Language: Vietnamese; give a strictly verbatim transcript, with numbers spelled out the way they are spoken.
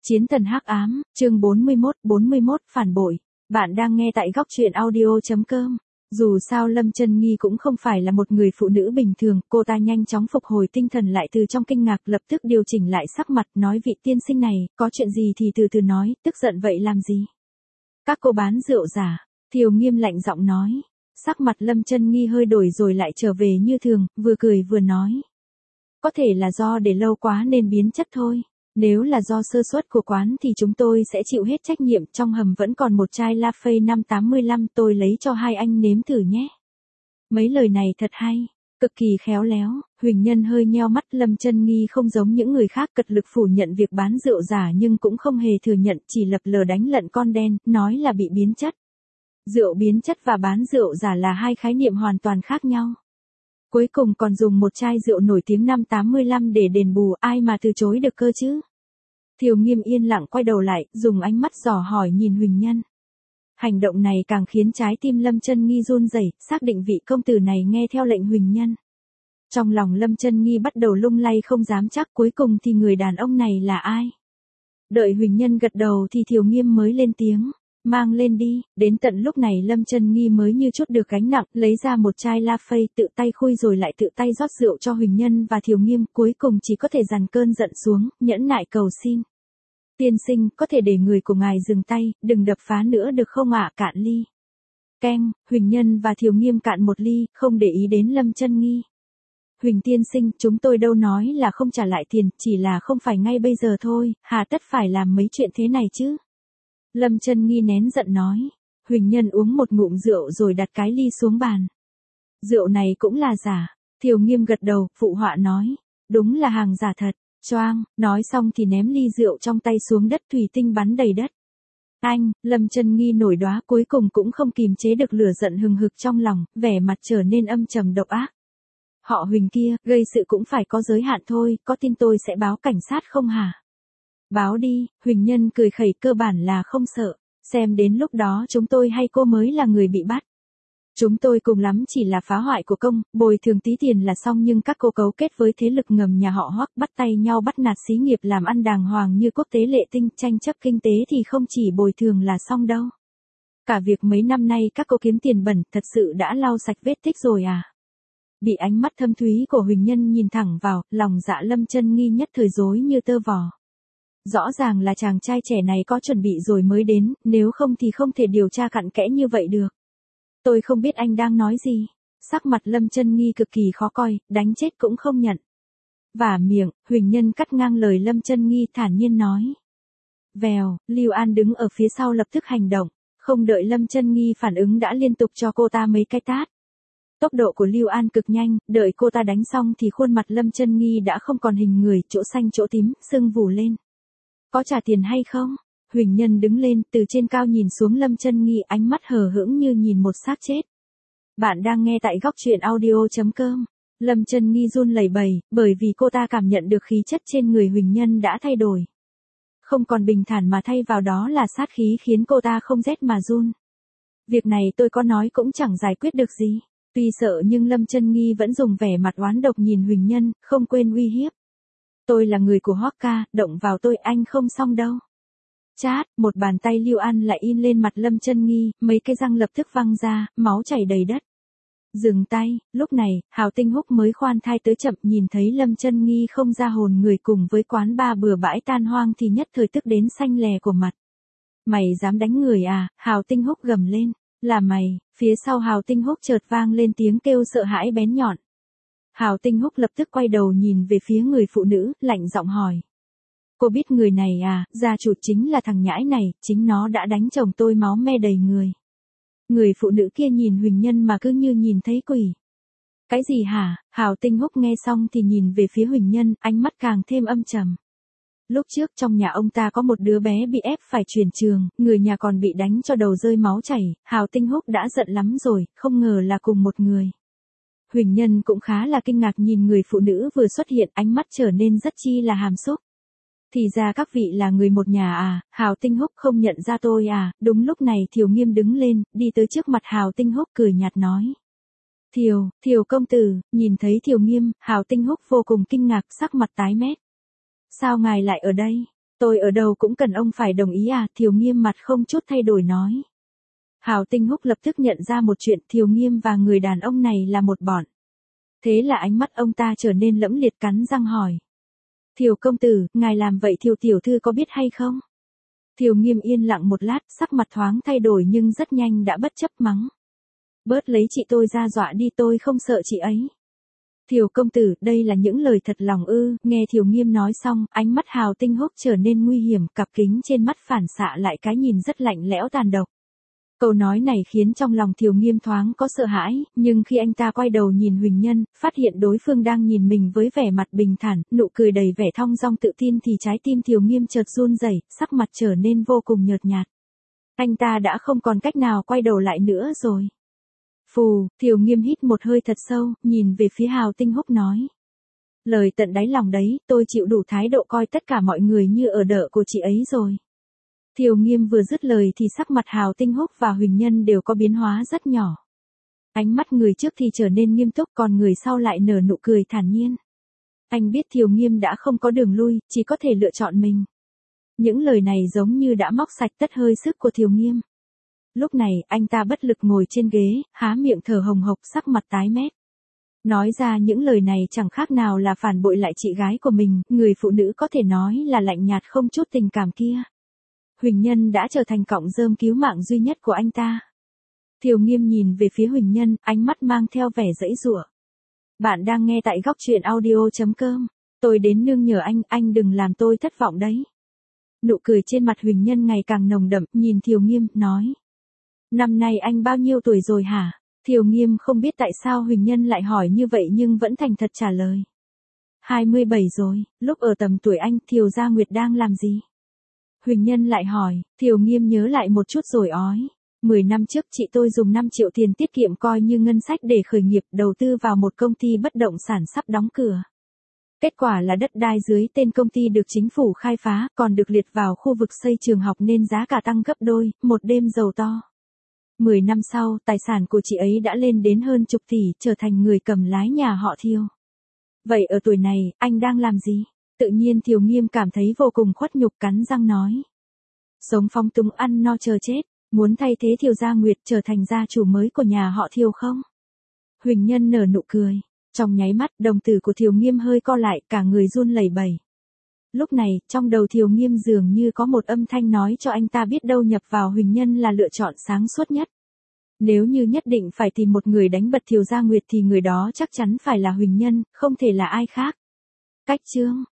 Chiến thần hắc ám, chương bốn mươi mốt, bốn mươi mốt, phản bội. Bạn đang nghe tại góc truyện audio chấm com. Dù sao Lâm Chân Nghi cũng không phải là một người phụ nữ bình thường, cô ta nhanh chóng phục hồi tinh thần lại từ trong kinh ngạc, lập tức điều chỉnh lại sắc mặt, nói vị tiên sinh này, có chuyện gì thì từ từ nói, tức giận vậy làm gì? Các cô bán rượu giả, Thiều Nghiêm lạnh giọng nói. Sắc mặt Lâm Chân Nghi hơi đổi rồi lại trở về như thường, vừa cười vừa nói. Có thể là do để lâu quá nên biến chất thôi. Nếu là do sơ suất của quán thì chúng tôi sẽ chịu hết trách nhiệm, trong hầm vẫn còn một chai La Phê năm tám mươi lăm, tôi lấy cho hai anh nếm thử nhé. Mấy lời này thật hay, cực kỳ khéo léo. Huỳnh Nhân hơi nheo mắt. Lâm Chân Nghi không giống những người khác cật lực phủ nhận việc bán rượu giả nhưng cũng không hề thừa nhận, chỉ lập lờ đánh lận con đen, nói là bị biến chất. Rượu biến chất và bán rượu giả là hai khái niệm hoàn toàn khác nhau. Cuối cùng còn dùng một chai rượu nổi tiếng năm tám mươi lăm để đền bù, ai mà từ chối được cơ chứ. Thiều Nghiêm yên lặng quay đầu lại, dùng ánh mắt dò hỏi nhìn Huỳnh Nhân. Hành động này càng khiến trái tim Lâm Chân Nghi run rẩy, xác định vị công tử này nghe theo lệnh Huỳnh Nhân. Trong lòng Lâm Chân Nghi bắt đầu lung lay không dám chắc cuối cùng thì người đàn ông này là ai. Đợi Huỳnh Nhân gật đầu thì Thiều Nghiêm mới lên tiếng. Mang lên đi. Đến tận lúc này Lâm Chân Nghi mới như chút được gánh nặng, lấy ra một chai La Phê, tự tay khui rồi lại tự tay rót rượu cho Huỳnh Nhân và Thiều Nghiêm, cuối cùng chỉ có thể dằn cơn giận xuống, nhẫn nại cầu xin. Tiên sinh, có thể để người của ngài dừng tay, đừng đập phá nữa được không ạ? Cạn ly. Keng, Huỳnh Nhân và Thiều Nghiêm cạn một ly, không để ý đến Lâm Chân Nghi. Huỳnh tiên sinh, chúng tôi đâu nói là không trả lại tiền, chỉ là không phải ngay bây giờ thôi, hà tất phải làm mấy chuyện thế này chứ. Lâm Chân Nghi nén giận nói. Huỳnh Nhân uống một ngụm rượu rồi đặt cái ly xuống bàn. Rượu này cũng là giả. Thiều Nghiêm gật đầu, phụ họa nói. Đúng là hàng giả thật. Choang, nói xong thì ném ly rượu trong tay xuống đất, thủy tinh bắn đầy đất. Anh, Lâm Chân Nghi nổi đoá, cuối cùng cũng không kìm chế được lửa giận hừng hực trong lòng, vẻ mặt trở nên âm trầm độc ác. Họ Huỳnh kia, gây sự cũng phải có giới hạn thôi, có tin tôi sẽ báo cảnh sát không hả? Báo đi. Huỳnh Nhân cười khẩy, cơ bản là không sợ, xem đến lúc đó chúng tôi hay cô mới là người bị bắt. Chúng tôi cùng lắm chỉ là phá hoại của công, bồi thường tí tiền là xong, nhưng các cô cấu kết với thế lực ngầm nhà họ Hoắc, bắt tay nhau bắt nạt xí nghiệp làm ăn đàng hoàng như Quốc tế Lệ Tinh, tranh chấp kinh tế thì không chỉ bồi thường là xong đâu. Cả việc mấy năm nay các cô kiếm tiền bẩn thật sự đã lau sạch vết tích rồi à? Bị ánh mắt thâm thúy của Huỳnh Nhân nhìn thẳng vào, lòng dạ Lâm Chân Nghi nhất thời rối như tơ vò. Rõ ràng là chàng trai trẻ này có chuẩn bị rồi mới đến, nếu không thì không thể điều tra cặn kẽ như vậy được. Tôi không biết anh đang nói gì. Sắc mặt Lâm Chân Nghi cực kỳ khó coi, đánh chết cũng không nhận. Vả miệng, Huỳnh Nhân cắt ngang lời Lâm Chân Nghi, thản nhiên nói. Vèo, Lưu An đứng ở phía sau lập tức hành động, không đợi Lâm Chân Nghi phản ứng đã liên tục cho cô ta mấy cái tát. Tốc độ của Lưu An cực nhanh, đợi cô ta đánh xong thì khuôn mặt Lâm Chân Nghi đã không còn hình người, chỗ xanh chỗ tím, sưng vù lên. Có trả tiền hay không? Huỳnh Nhân đứng lên, từ trên cao nhìn xuống Lâm Chân Nghi, ánh mắt hờ hững như nhìn một xác chết. Bạn đang nghe tại góc truyện audio chấm com. Lâm Chân Nghi run lẩy bẩy, bởi vì cô ta cảm nhận được khí chất trên người Huỳnh Nhân đã thay đổi. Không còn bình thản mà thay vào đó là sát khí khiến cô ta không rét mà run. Việc này tôi có nói cũng chẳng giải quyết được gì. Tuy sợ nhưng Lâm Chân Nghi vẫn dùng vẻ mặt oán độc nhìn Huỳnh Nhân, không quên uy hiếp. Tôi là người của Hoắc ca, động vào tôi anh không xong đâu. Chát, một bàn tay Lưu An lại in lên mặt Lâm Chân Nghi, mấy cái răng lập tức văng ra, máu chảy đầy đất. Dừng tay. Lúc này, Hào Tinh Húc mới khoan thai tới chậm, nhìn thấy Lâm Chân Nghi không ra hồn người cùng với quán bar bừa bãi tan hoang thì nhất thời tức đến xanh lè của mặt. Mày dám đánh người à? Hào Tinh Húc gầm lên. Là mày. Phía sau Hào Tinh Húc chợt vang lên tiếng kêu sợ hãi bén nhọn. Hào Tinh Húc lập tức quay đầu nhìn về phía người phụ nữ, lạnh giọng hỏi. Cô biết người này à? Gia chủ chính là thằng nhãi này, chính nó đã đánh chồng tôi máu me đầy người. Người phụ nữ kia nhìn Huỳnh Nhân mà cứ như nhìn thấy quỷ. Cái gì hả? Hào Tinh Húc nghe xong thì nhìn về phía Huỳnh Nhân, ánh mắt càng thêm âm trầm. Lúc trước trong nhà ông ta có một đứa bé bị ép phải chuyển trường, người nhà còn bị đánh cho đầu rơi máu chảy, Hào Tinh Húc đã giận lắm rồi, không ngờ là cùng một người. Huỳnh Nhân cũng khá là kinh ngạc nhìn người phụ nữ vừa xuất hiện, ánh mắt trở nên rất chi là hàm xúc. Thì ra các vị là người một nhà à? Hào Tinh Húc không nhận ra tôi à? Đúng lúc này Thiều Nghiêm đứng lên, đi tới trước mặt Hào Tinh Húc cười nhạt nói. Thiều, Thiều công tử. Nhìn thấy Thiều Nghiêm, Hào Tinh Húc vô cùng kinh ngạc, sắc mặt tái mét. Sao ngài lại ở đây? Tôi ở đâu cũng cần ông phải đồng ý à, Thiều Nghiêm mặt không chút thay đổi nói. Hào Tinh Húc lập tức nhận ra một chuyện, Thiều Nghiêm và người đàn ông này là một bọn. Thế là ánh mắt ông ta trở nên lẫm liệt, cắn răng hỏi. Thiều công tử, ngài làm vậy Thiều tiểu thư có biết hay không? Thiều Nghiêm yên lặng một lát, sắc mặt thoáng thay đổi nhưng rất nhanh đã bất chấp mắng. Bớt lấy chị tôi ra dọa đi, tôi không sợ chị ấy. Thiều công tử, đây là những lời thật lòng ư? Nghe Thiều Nghiêm nói xong, ánh mắt Hào Tinh Húc trở nên nguy hiểm, cặp kính trên mắt phản xạ lại cái nhìn rất lạnh lẽo tàn độc. Câu nói này khiến trong lòng Thiều Nghiêm thoáng có sợ hãi, nhưng khi anh ta quay đầu nhìn Huỳnh Nhân, phát hiện đối phương đang nhìn mình với vẻ mặt bình thản, nụ cười đầy vẻ thong dong tự tin thì trái tim Thiều Nghiêm chợt run rẩy, sắc mặt trở nên vô cùng nhợt nhạt. Anh ta đã không còn cách nào quay đầu lại nữa rồi. Phù, Thiều Nghiêm hít một hơi thật sâu, nhìn về phía Hào Tinh Húc nói. Lời tận đáy lòng đấy, tôi chịu đủ thái độ coi tất cả mọi người như ở đợ của chị ấy rồi. Thiều Nghiêm vừa dứt lời thì sắc mặt Hào Tinh Húc và Huỳnh Nhân đều có biến hóa rất nhỏ. Ánh mắt người trước thì trở nên nghiêm túc, còn người sau lại nở nụ cười thản nhiên. Anh biết Thiều Nghiêm đã không có đường lui, chỉ có thể lựa chọn mình. Những lời này giống như đã móc sạch tất hơi sức của Thiều Nghiêm. Lúc này, anh ta bất lực ngồi trên ghế, há miệng thở hồng hộc, sắc mặt tái mét. Nói ra những lời này chẳng khác nào là phản bội lại chị gái của mình, người phụ nữ có thể nói là lạnh nhạt không chút tình cảm kia. Huỳnh Nhân đã trở thành cọng rơm cứu mạng duy nhất của anh ta. Thiều Nghiêm nhìn về phía Huỳnh Nhân, ánh mắt mang theo vẻ giãy giụa. Bạn đang nghe tại góc truyện audio chấm com. Tôi đến nương nhờ anh, anh đừng làm tôi thất vọng đấy. Nụ cười trên mặt Huỳnh Nhân ngày càng nồng đậm, nhìn Thiều Nghiêm, nói. Năm nay anh bao nhiêu tuổi rồi hả? Thiều Nghiêm không biết tại sao Huỳnh Nhân lại hỏi như vậy nhưng vẫn thành thật trả lời. hai mươi bảy rồi, lúc ở tầm tuổi anh, Thiều Gia Nguyệt đang làm gì? Huỳnh Nhân lại hỏi, Thiều Nghiêm nhớ lại một chút rồi ói. mười năm trước chị tôi dùng năm triệu tiền tiết kiệm coi như ngân sách để khởi nghiệp, đầu tư vào một công ty bất động sản sắp đóng cửa. Kết quả là đất đai dưới tên công ty được chính phủ khai phá, còn được liệt vào khu vực xây trường học nên giá cả tăng gấp đôi, một đêm giàu to. mười năm sau, tài sản của chị ấy đã lên đến hơn chục tỷ, trở thành người cầm lái nhà họ Thiều. Vậy ở tuổi này, anh đang làm gì? Tự nhiên Thiều Nghiêm cảm thấy vô cùng khuất nhục, cắn răng nói. Sống phóng túng ăn no chờ chết, muốn thay thế Thiều Gia Nguyệt trở thành gia chủ mới của nhà họ Thiều không? Huỳnh Nhân nở nụ cười. Trong nháy mắt, đồng tử của Thiều Nghiêm hơi co lại, cả người run lẩy bẩy. Lúc này, trong đầu Thiều Nghiêm dường như có một âm thanh nói cho anh ta biết đâu nhập vào Huỳnh Nhân là lựa chọn sáng suốt nhất. Nếu như nhất định phải tìm một người đánh bật Thiều Gia Nguyệt thì người đó chắc chắn phải là Huỳnh Nhân, không thể là ai khác. Cách chương